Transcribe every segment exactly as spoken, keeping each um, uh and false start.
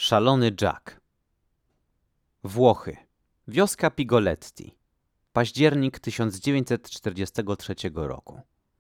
Szalony Jack. Włochy. Wioska Pigoletti. Październik tysiąc dziewięćset czterdziestego trzeciego roku.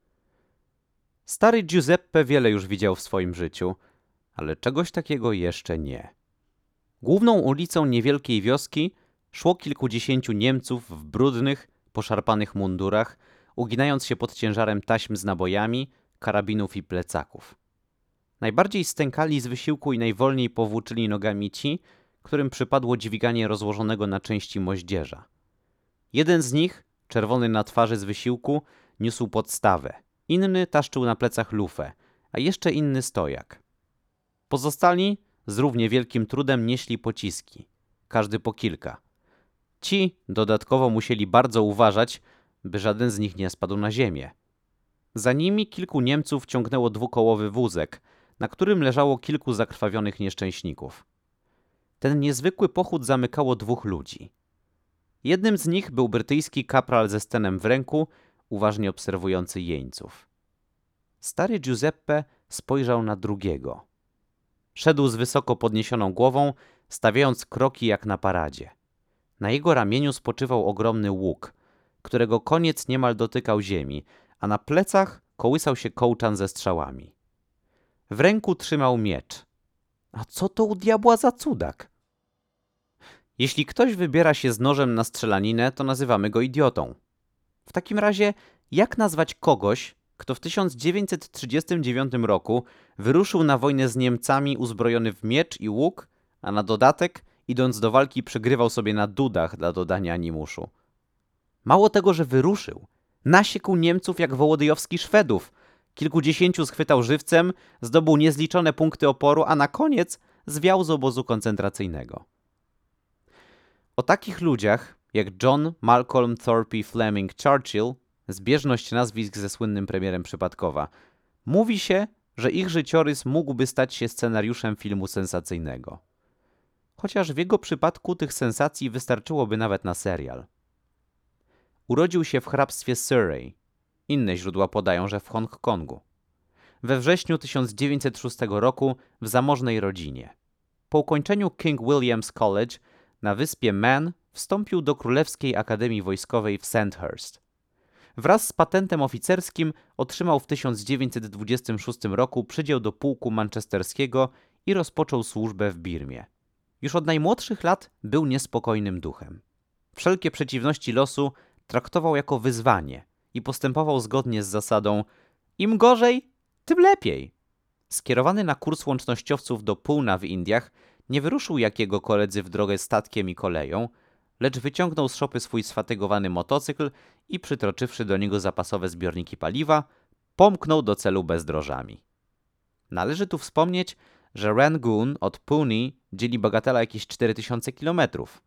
Stary Giuseppe wiele już widział w swoim życiu, ale czegoś takiego jeszcze nie. Główną ulicą niewielkiej wioski szło kilkudziesięciu Niemców w brudnych, poszarpanych mundurach, uginając się pod ciężarem taśm z nabojami, karabinów i plecaków. Najbardziej stękali z wysiłku i najwolniej powłóczyli nogami ci, którym przypadło dźwiganie rozłożonego na części moździerza. Jeden z nich, czerwony na twarzy z wysiłku, niósł podstawę, inny taszczył na plecach lufę, a jeszcze inny stojak. Pozostali z równie wielkim trudem nieśli pociski, każdy po kilka. Ci dodatkowo musieli bardzo uważać, by żaden z nich nie spadł na ziemię. Za nimi kilku Niemców ciągnęło dwukołowy wózek, na którym leżało kilku zakrwawionych nieszczęśników. Ten niezwykły pochód zamykało dwóch ludzi. Jednym z nich był brytyjski kapral ze stenem w ręku, uważnie obserwujący jeńców. Stary Giuseppe spojrzał na drugiego. Szedł z wysoko podniesioną głową, stawiając kroki jak na paradzie. Na jego ramieniu spoczywał ogromny łuk, którego koniec niemal dotykał ziemi, a na plecach kołysał się kołczan ze strzałami. W ręku trzymał miecz. A co to u diabła za cudak? Jeśli ktoś wybiera się z nożem na strzelaninę, to nazywamy go idiotą. W takim razie, jak nazwać kogoś, kto w tysiąc dziewięćset trzydziestym dziewiątym roku wyruszył na wojnę z Niemcami uzbrojony w miecz i łuk, a na dodatek, idąc do walki, przegrywał sobie na dudach dla dodania animuszu? Mało tego, że wyruszył, nasiekł Niemców jak wołodyjowski Szwedów, kilkudziesięciu schwytał żywcem, zdobył niezliczone punkty oporu, a na koniec zwiał z obozu koncentracyjnego. O takich ludziach, jak John Malcolm Thorpe Fleming Churchill, zbieżność nazwisk ze słynnym premierem przypadkowa, mówi się, że ich życiorys mógłby stać się scenariuszem filmu sensacyjnego. Chociaż w jego przypadku tych sensacji wystarczyłoby nawet na serial. Urodził się w hrabstwie Surrey. Inne źródła podają, że w Hongkongu. We wrześniu tysiąc dziewięćset szóstego roku w zamożnej rodzinie. Po ukończeniu King William's College na wyspie Man wstąpił do Królewskiej Akademii Wojskowej w Sandhurst. Wraz z patentem oficerskim otrzymał w tysiąc dziewięćset dwudziestym szóstym roku przydział do pułku manchesterskiego i rozpoczął służbę w Birmie. Już od najmłodszych lat był niespokojnym duchem. Wszelkie przeciwności losu traktował jako wyzwanie i postępował zgodnie z zasadą im gorzej, tym lepiej. Skierowany na kurs łącznościowców do Poona w Indiach, nie wyruszył jak jego koledzy w drogę statkiem i koleją, lecz wyciągnął z szopy swój sfatygowany motocykl i przytroczywszy do niego zapasowe zbiorniki paliwa, pomknął do celu bezdrożami. Należy tu wspomnieć, że Rangoon od Pune dzieli bagatela jakieś cztery tysiące kilometrów.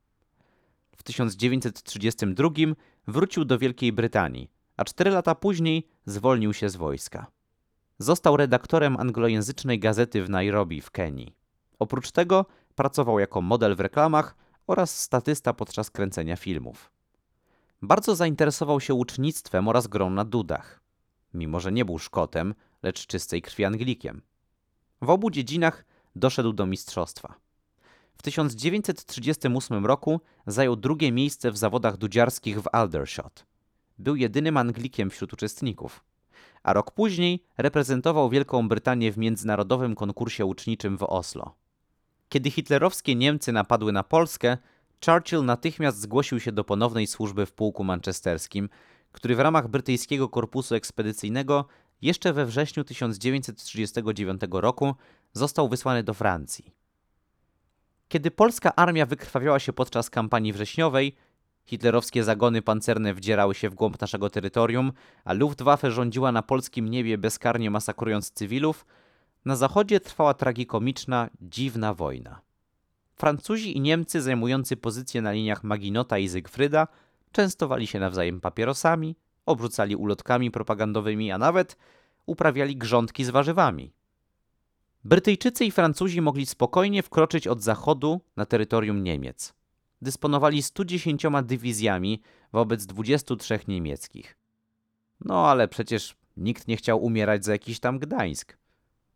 W tysiąc dziewięćset trzydziestym drugim wrócił do Wielkiej Brytanii, a cztery lata później zwolnił się z wojska. Został redaktorem anglojęzycznej gazety w Nairobi w Kenii. Oprócz tego pracował jako model w reklamach oraz statysta podczas kręcenia filmów. Bardzo zainteresował się łucznictwem oraz grą na dudach. Mimo że nie był Szkotem, lecz czystej krwi Anglikiem. W obu dziedzinach doszedł do mistrzostwa. W tysiąc dziewięćset trzydziestym ósmym roku zajął drugie miejsce w zawodach dudziarskich w Aldershot. Był jedynym Anglikiem wśród uczestników. A rok później reprezentował Wielką Brytanię w międzynarodowym konkursie łuczniczym w Oslo. Kiedy hitlerowskie Niemcy napadły na Polskę, Churchill natychmiast zgłosił się do ponownej służby w pułku manchesterskim, który w ramach brytyjskiego korpusu ekspedycyjnego jeszcze we wrześniu tysiąc dziewięćset trzydziestego dziewiątego roku został wysłany do Francji. Kiedy polska armia wykrwawiała się podczas kampanii wrześniowej, hitlerowskie zagony pancerne wdzierały się w głąb naszego terytorium, a Luftwaffe rządziła na polskim niebie bezkarnie masakrując cywilów, na zachodzie trwała tragikomiczna, dziwna wojna. Francuzi i Niemcy zajmujący pozycje na liniach Maginota i Zygfryda częstowali się nawzajem papierosami, obrzucali ulotkami propagandowymi, a nawet uprawiali grządki z warzywami. Brytyjczycy i Francuzi mogli spokojnie wkroczyć od zachodu na terytorium Niemiec. Dysponowali stu dziesięcioma dywizjami wobec dwudziestu trzech niemieckich. No ale przecież nikt nie chciał umierać za jakiś tam Gdańsk.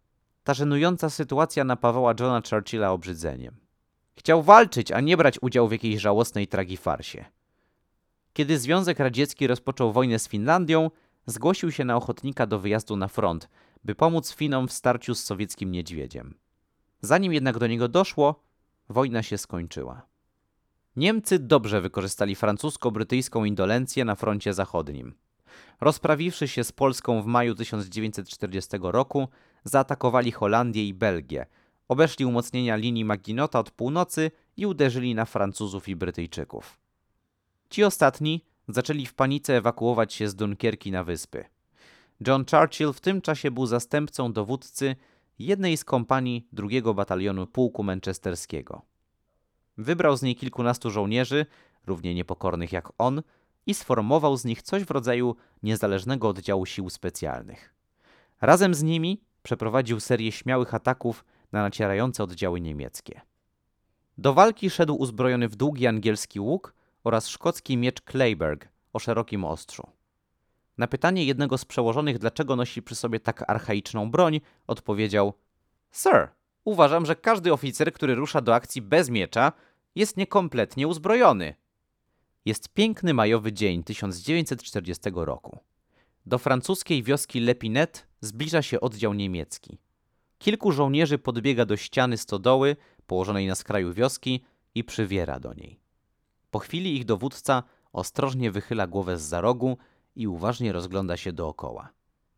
Ta żenująca sytuacja napawała Johna Churchilla obrzydzeniem. Chciał walczyć, a nie brać udziału w jakiejś żałosnej tragifarsie. Kiedy Związek Radziecki rozpoczął wojnę z Finlandią, zgłosił się na ochotnika do wyjazdu na front, by pomóc Finom w starciu z sowieckim niedźwiedziem. Zanim jednak do niego doszło, wojna się skończyła. Niemcy dobrze wykorzystali francusko-brytyjską indolencję na froncie zachodnim. Rozprawiwszy się z Polską w maju tysiąc dziewięćset czterdziestego roku, zaatakowali Holandię i Belgię, obeszli umocnienia linii Maginota od północy i uderzyli na Francuzów i Brytyjczyków. Ci ostatni zaczęli w panice ewakuować się z Dunkierki na wyspy. John Churchill w tym czasie był zastępcą dowódcy jednej z kompanii drugiego batalionu pułku manchesterskiego. Wybrał z niej kilkunastu żołnierzy, równie niepokornych jak on, i sformował z nich coś w rodzaju niezależnego oddziału sił specjalnych. Razem z nimi przeprowadził serię śmiałych ataków na nacierające oddziały niemieckie. Do walki szedł uzbrojony w długi angielski łuk oraz szkocki miecz Kleiberg o szerokim ostrzu. Na pytanie jednego z przełożonych, dlaczego nosi przy sobie tak archaiczną broń, odpowiedział: Sir, uważam, że każdy oficer, który rusza do akcji bez miecza, jest niekompletnie uzbrojony. Jest piękny majowy dzień tysiąc dziewięćset czterdziestego roku. Do francuskiej wioski Lepinet zbliża się oddział niemiecki. Kilku żołnierzy podbiega do ściany stodoły położonej na skraju wioski i przywiera do niej. Po chwili ich dowódca ostrożnie wychyla głowę zza rogu i uważnie rozgląda się dookoła.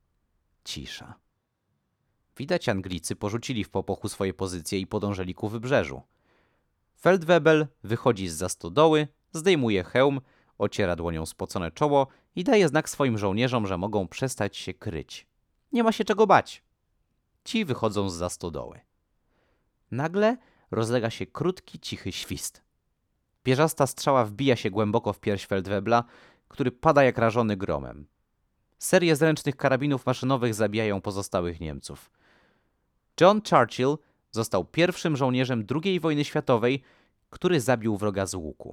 Cisza. Widać, Anglicy porzucili w popłochu swoje pozycje i podążeli ku wybrzeżu. Feldwebel wychodzi zza stodoły, zdejmuje hełm, ociera dłonią spocone czoło i daje znak swoim żołnierzom, że mogą przestać się kryć. Nie ma się czego bać. Ci wychodzą zza stodoły. Nagle rozlega się krótki, cichy świst. Pierzasta strzała wbija się głęboko w pierś Feldwebla, który pada jak rażony gromem. Serie zręcznych karabinów maszynowych zabijają pozostałych Niemców. John Churchill został pierwszym żołnierzem drugiej wojny światowej, który zabił wroga z łuku.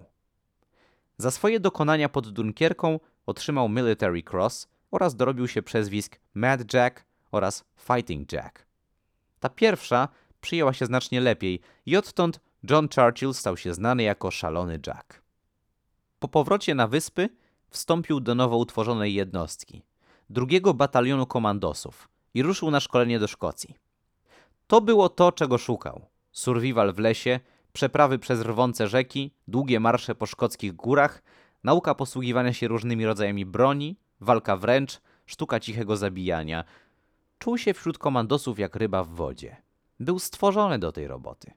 Za swoje dokonania pod Dunkierką otrzymał Military Cross oraz dorobił się przezwisk Mad Jack oraz Fighting Jack. Ta pierwsza przyjęła się znacznie lepiej i odtąd John Churchill stał się znany jako Szalony Jack. Po powrocie na wyspy wstąpił do nowo utworzonej jednostki, drugiego batalionu komandosów i ruszył na szkolenie do Szkocji. To było to, czego szukał. Survival w lesie, przeprawy przez rwące rzeki, długie marsze po szkockich górach, nauka posługiwania się różnymi rodzajami broni, walka wręcz, sztuka cichego zabijania. Czuł się wśród komandosów jak ryba w wodzie. Był stworzony do tej roboty.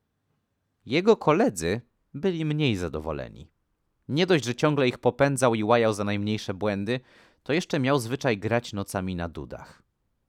Jego koledzy byli mniej zadowoleni. Nie dość, że ciągle ich popędzał i łajał za najmniejsze błędy, to jeszcze miał zwyczaj grać nocami na dudach.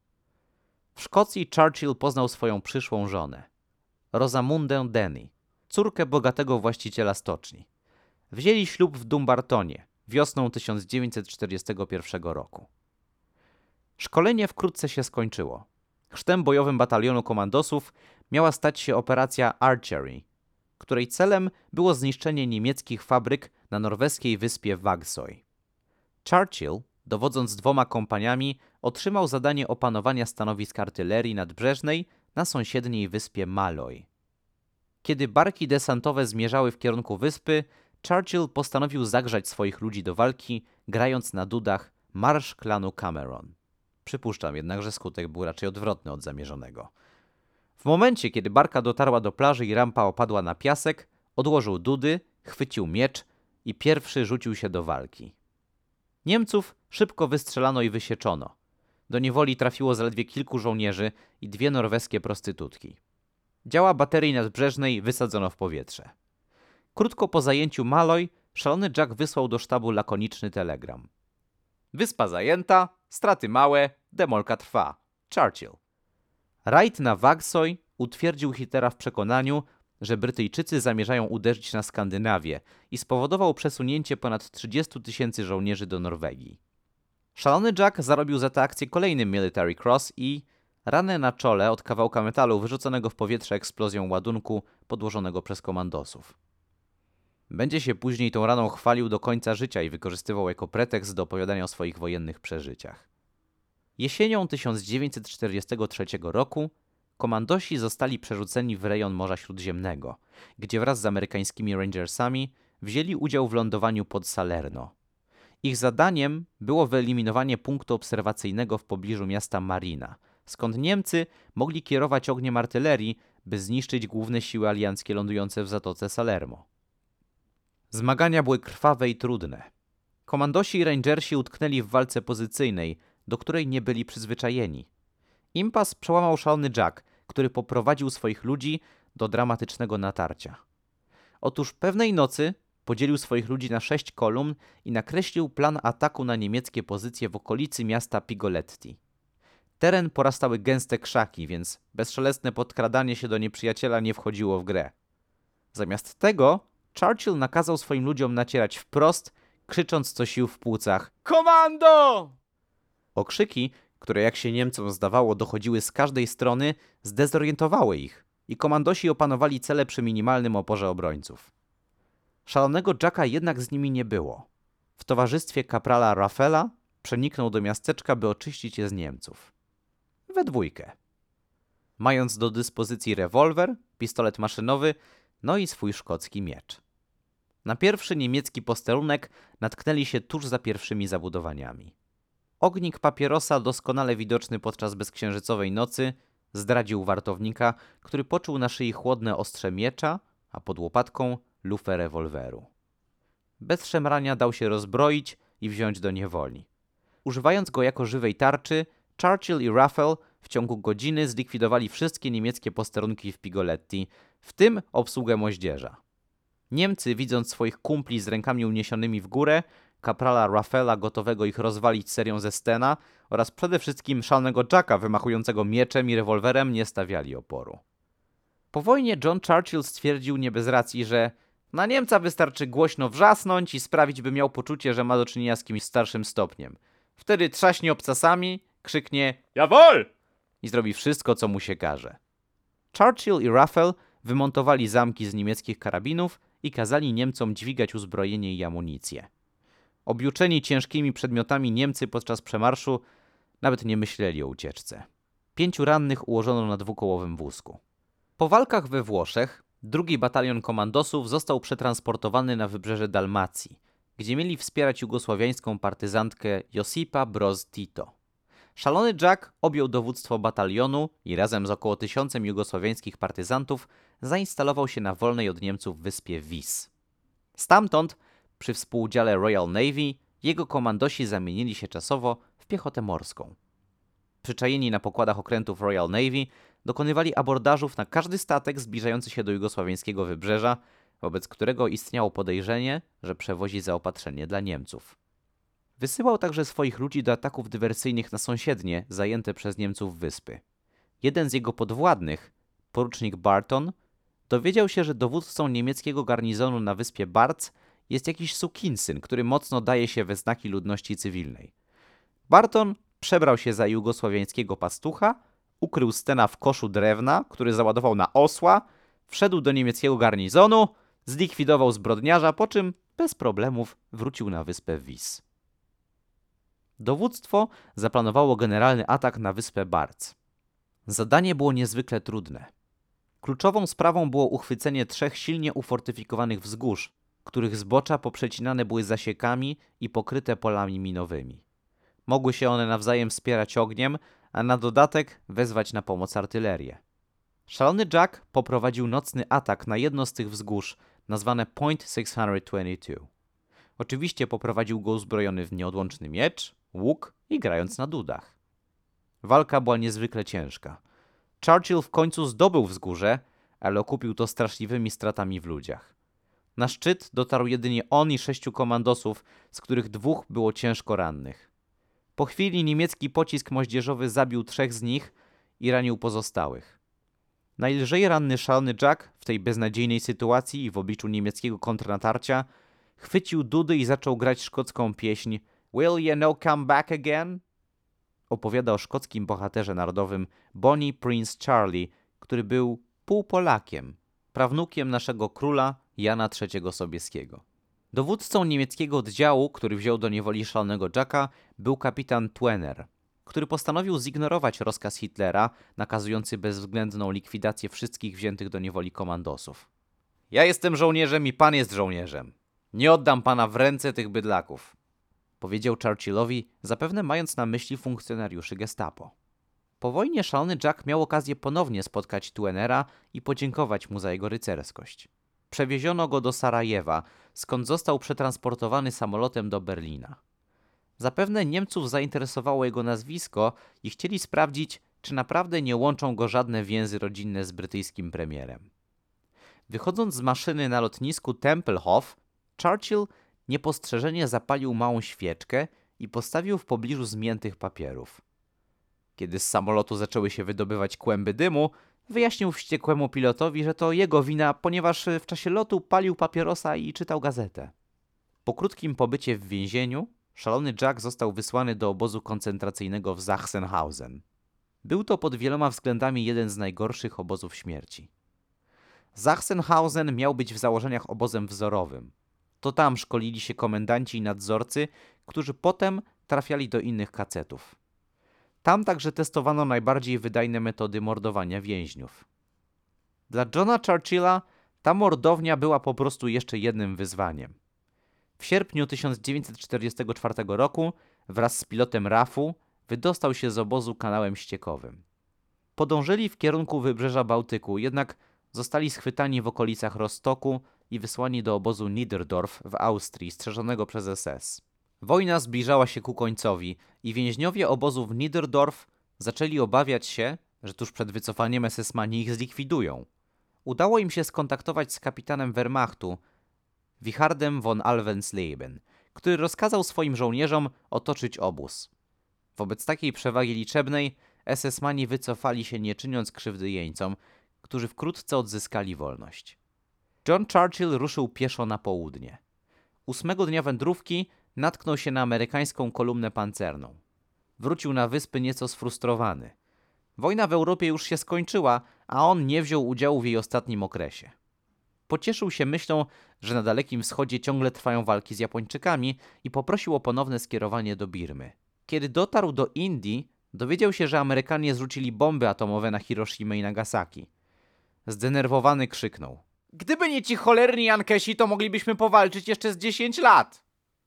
W Szkocji Churchill poznał swoją przyszłą żonę, Rosamundę Denny, córkę bogatego właściciela stoczni. Wzięli ślub w Dumbartonie wiosną tysiąc dziewięćset czterdziestego pierwszego roku. Szkolenie wkrótce się skończyło. Chrztem bojowym batalionu komandosów miała stać się operacja Archery, której celem było zniszczenie niemieckich fabryk na norweskiej wyspie Vagsøy. Churchill, dowodząc dwoma kompaniami, otrzymał zadanie opanowania stanowisk artylerii nadbrzeżnej na sąsiedniej wyspie Malloy. Kiedy barki desantowe zmierzały w kierunku wyspy, Churchill postanowił zagrzać swoich ludzi do walki, grając na dudach Marsz klanu Cameron. Przypuszczam jednak, że skutek był raczej odwrotny od zamierzonego. W momencie, kiedy barka dotarła do plaży i rampa opadła na piasek, odłożył dudy, chwycił miecz i pierwszy rzucił się do walki. Niemców szybko wystrzelano i wysieczono. Do niewoli trafiło zaledwie kilku żołnierzy i dwie norweskie prostytutki. Działa baterii nadbrzeżnej wysadzono w powietrze. Krótko po zajęciu Malloy Szalony Jack wysłał do sztabu lakoniczny telegram. Wyspa zajęta, straty małe, demolka trwa. Churchill. Rajd na Vagsøy utwierdził Hitlera w przekonaniu, że Brytyjczycy zamierzają uderzyć na Skandynawię i spowodował przesunięcie ponad trzydziestu tysięcy żołnierzy do Norwegii. Szalony Jack zarobił za tę akcję kolejny Military Cross i ranę na czole od kawałka metalu wyrzuconego w powietrze eksplozją ładunku podłożonego przez komandosów. Będzie się później tą raną chwalił do końca życia i wykorzystywał jako pretekst do opowiadania o swoich wojennych przeżyciach. Jesienią tysiąc dziewięćset czterdziestego trzeciego roku komandosi zostali przerzuceni w rejon Morza Śródziemnego, gdzie wraz z amerykańskimi Rangersami wzięli udział w lądowaniu pod Salerno. Ich zadaniem było wyeliminowanie punktu obserwacyjnego w pobliżu miasta Marina, skąd Niemcy mogli kierować ogniem artylerii, by zniszczyć główne siły alianckie lądujące w Zatoce Salermo. Zmagania były krwawe i trudne. Komandosi i rangersi utknęli w walce pozycyjnej, do której nie byli przyzwyczajeni. Impas przełamał szalony Jack, który poprowadził swoich ludzi do dramatycznego natarcia. Otóż pewnej nocy podzielił swoich ludzi na sześć kolumn i nakreślił plan ataku na niemieckie pozycje w okolicy miasta Pigoletti. Teren porastały gęste krzaki, więc bezszelestne podkradanie się do nieprzyjaciela nie wchodziło w grę. Zamiast tego Churchill nakazał swoim ludziom nacierać wprost, krzycząc co sił w płucach: „Komando!” Okrzyki, które jak się Niemcom zdawało dochodziły z każdej strony, zdezorientowały ich i komandosi opanowali cele przy minimalnym oporze obrońców. Szalonego Jacka jednak z nimi nie było. W towarzystwie kaprala Raffela przeniknął do miasteczka, by oczyścić je z Niemców. We dwójkę. Mając do dyspozycji rewolwer, pistolet maszynowy, no i swój szkocki miecz. Na pierwszy niemiecki posterunek natknęli się tuż za pierwszymi zabudowaniami. Ognik papierosa, doskonale widoczny podczas bezksiężycowej nocy, zdradził wartownika, który poczuł na szyi chłodne ostrze miecza, a pod łopatką lufę rewolweru. Bez szemrania dał się rozbroić i wziąć do niewoli. Używając go jako żywej tarczy, Churchill i Raffel w ciągu godziny zlikwidowali wszystkie niemieckie posterunki w Pigoletti, w tym obsługę moździerza. Niemcy, widząc swoich kumpli z rękami uniesionymi w górę, kaprala Raffela gotowego ich rozwalić serią ze Stena oraz przede wszystkim szalonego Jacka wymachującego mieczem i rewolwerem, nie stawiali oporu. Po wojnie John Churchill stwierdził nie bez racji, że na Niemca wystarczy głośno wrzasnąć i sprawić, by miał poczucie, że ma do czynienia z kimś starszym stopniem. Wtedy trzaśnie obcasami, krzyknie „Jawohl!” i zrobi wszystko, co mu się każe. Churchill i Raffel wymontowali zamki z niemieckich karabinów i kazali Niemcom dźwigać uzbrojenie i amunicję. Objuczeni ciężkimi przedmiotami Niemcy podczas przemarszu nawet nie myśleli o ucieczce. Pięciu rannych ułożono na dwukołowym wózku. Po walkach we Włoszech drugi batalion komandosów został przetransportowany na wybrzeże Dalmacji, gdzie mieli wspierać jugosławiańską partyzantkę Josipa Broz Tito. Szalony Jack objął dowództwo batalionu i razem z około tysiącem jugosławiańskich partyzantów zainstalował się na wolnej od Niemców wyspie Vis. Stamtąd, przy współudziale Royal Navy, jego komandosi zamienili się czasowo w piechotę morską. Przyczajeni na pokładach okrętów Royal Navy dokonywali abordażów na każdy statek zbliżający się do jugosławiańskiego wybrzeża, wobec którego istniało podejrzenie, że przewozi zaopatrzenie dla Niemców. Wysyłał także swoich ludzi do ataków dywersyjnych na sąsiednie, zajęte przez Niemców wyspy. Jeden z jego podwładnych, porucznik Barton, dowiedział się, że dowódcą niemieckiego garnizonu na wyspie Barc jest jakiś sukinsyn, który mocno daje się we znaki ludności cywilnej. Barton przebrał się za jugosławiańskiego pastucha, ukrył Stena w koszu drewna, który załadował na osła, wszedł do niemieckiego garnizonu, zlikwidował zbrodniarza, po czym bez problemów wrócił na wyspę Vis. Dowództwo zaplanowało generalny atak na wyspę Barc. Zadanie było niezwykle trudne. Kluczową sprawą było uchwycenie trzech silnie ufortyfikowanych wzgórz, których zbocza poprzecinane były zasiekami i pokryte polami minowymi. Mogły się one nawzajem wspierać ogniem, a na dodatek wezwać na pomoc artylerię. Szalony Jack poprowadził nocny atak na jedno z tych wzgórz, nazwane Point sześćset dwadzieścia dwa. Oczywiście poprowadził go uzbrojony w nieodłączny miecz, łuk i grając na dudach. Walka była niezwykle ciężka. Churchill w końcu zdobył wzgórze, ale okupił to straszliwymi stratami w ludziach. Na szczyt dotarł jedynie on i sześciu komandosów, z których dwóch było ciężko rannych. Po chwili niemiecki pocisk moździerzowy zabił trzech z nich i ranił pozostałych. Najlżej ranny szalony Jack w tej beznadziejnej sytuacji i w obliczu niemieckiego kontrnatarcia chwycił dudy i zaczął grać szkocką pieśń „Will you no come back again?” Opowiada o szkockim bohaterze narodowym Bonnie Prince Charlie, który był półpolakiem, prawnukiem naszego króla Jana trzeciego Sobieskiego. Dowódcą niemieckiego oddziału, który wziął do niewoli szalonego Jacka, był kapitan Twenner, który postanowił zignorować rozkaz Hitlera nakazujący bezwzględną likwidację wszystkich wziętych do niewoli komandosów. Ja jestem żołnierzem i pan jest żołnierzem. Nie oddam pana w ręce tych bydlaków, powiedział Churchillowi, zapewne mając na myśli funkcjonariuszy gestapo. Po wojnie szalony Jack miał okazję ponownie spotkać Tuenera i podziękować mu za jego rycerskość. Przewieziono go do Sarajewa, skąd został przetransportowany samolotem do Berlina. Zapewne Niemców zainteresowało jego nazwisko i chcieli sprawdzić, czy naprawdę nie łączą go żadne więzy rodzinne z brytyjskim premierem. Wychodząc z maszyny na lotnisku Tempelhof, Churchill niepostrzeżenie zapalił małą świeczkę i postawił w pobliżu zmiętych papierów. Kiedy z samolotu zaczęły się wydobywać kłęby dymu, wyjaśnił wściekłemu pilotowi, że to jego wina, ponieważ w czasie lotu palił papierosa i czytał gazetę. Po krótkim pobycie w więzieniu, szalony Jack został wysłany do obozu koncentracyjnego w Sachsenhausen. Był to pod wieloma względami jeden z najgorszych obozów śmierci. Sachsenhausen miał być w założeniach obozem wzorowym. To tam szkolili się komendanci i nadzorcy, którzy potem trafiali do innych kacetów. Tam także testowano najbardziej wydajne metody mordowania więźniów. Dla Johna Churchilla ta mordownia była po prostu jeszcze jednym wyzwaniem. W sierpniu tysiąc dziewięćset czterdziestego czwartego roku wraz z pilotem R A F-u wydostał się z obozu kanałem ściekowym. Podążyli w kierunku wybrzeża Bałtyku, jednak zostali schwytani w okolicach Rostoku i wysłani do obozu Niederdorf w Austrii, strzeżonego przez S S. Wojna zbliżała się ku końcowi i więźniowie obozu w Niederdorf zaczęli obawiać się, że tuż przed wycofaniem esesmani ich zlikwidują. Udało im się skontaktować z kapitanem Wehrmachtu, Wichardem von Alvensleben, który rozkazał swoim żołnierzom otoczyć obóz. Wobec takiej przewagi liczebnej esesmani wycofali się, nie czyniąc krzywdy jeńcom, którzy wkrótce odzyskali wolność. John Churchill ruszył pieszo na południe. Ósmego dnia wędrówki natknął się na amerykańską kolumnę pancerną. Wrócił na wyspy nieco sfrustrowany. Wojna w Europie już się skończyła, a on nie wziął udziału w jej ostatnim okresie. Pocieszył się myślą, że na Dalekim Wschodzie ciągle trwają walki z Japończykami i poprosił o ponowne skierowanie do Birmy. Kiedy dotarł do Indii, dowiedział się, że Amerykanie zrzucili bomby atomowe na Hiroshimę i Nagasaki. Zdenerwowany krzyknął: Gdyby nie ci cholerni Jankesi, to moglibyśmy powalczyć jeszcze z dziesięć lat.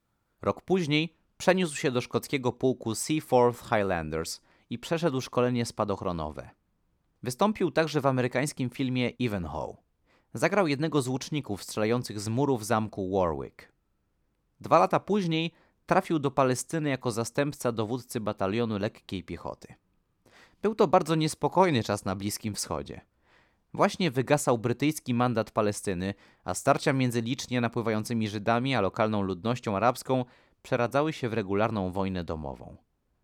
Rok później przeniósł się do szkockiego pułku Seaforth Highlanders i przeszedł szkolenie spadochronowe. Wystąpił także w amerykańskim filmie Ivanhoe. Zagrał jednego z łuczników strzelających z murów zamku Warwick. Dwa lata później trafił do Palestyny jako zastępca dowódcy batalionu lekkiej piechoty. Był to bardzo niespokojny czas na Bliskim Wschodzie. Właśnie wygasał brytyjski mandat Palestyny, a starcia między licznie napływającymi Żydami a lokalną ludnością arabską przeradzały się w regularną wojnę domową.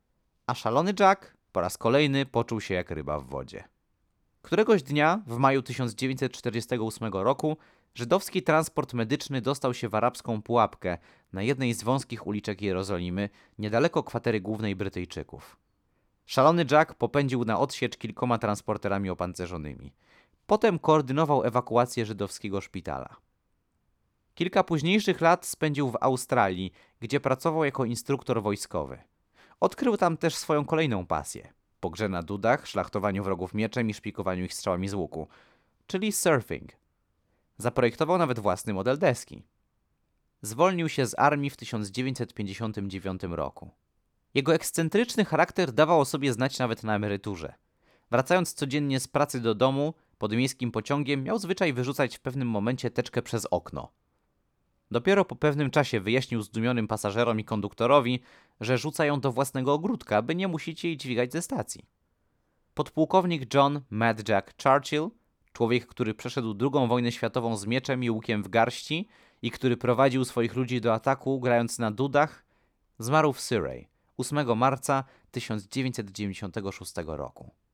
A szalony Jack po raz kolejny poczuł się jak ryba w wodzie. Któregoś dnia, w maju tysiąc dziewięćset czterdziestego ósmego roku, żydowski transport medyczny dostał się w arabską pułapkę na jednej z wąskich uliczek Jerozolimy, niedaleko kwatery głównej Brytyjczyków. Szalony Jack popędził na odsiecz kilkoma transporterami opancerzonymi. Potem koordynował ewakuację żydowskiego szpitala. Kilka późniejszych lat spędził w Australii, gdzie pracował jako instruktor wojskowy. Odkrył tam też swoją kolejną pasję – po grze na dudach, szlachtowaniu wrogów mieczem i szpikowaniu ich strzałami z łuku, czyli surfing. Zaprojektował nawet własny model deski. Zwolnił się z armii w tysiąc dziewięćset pięćdziesiątym dziewiątym roku. Jego ekscentryczny charakter dawał o sobie znać nawet na emeryturze. Wracając codziennie z pracy do domu, pod miejskim pociągiem miał zwyczaj wyrzucać w pewnym momencie teczkę przez okno. Dopiero po pewnym czasie wyjaśnił zdumionym pasażerom i konduktorowi, że rzuca ją do własnego ogródka, by nie musieć jej dźwigać ze stacji. Podpułkownik John Mad Jack Churchill, człowiek, który przeszedł drugą wojnę światową z mieczem i łukiem w garści i który prowadził swoich ludzi do ataku grając na dudach, zmarł w Surrey ósmego marca tysiąc dziewięćset dziewięćdziesiątego szóstego roku.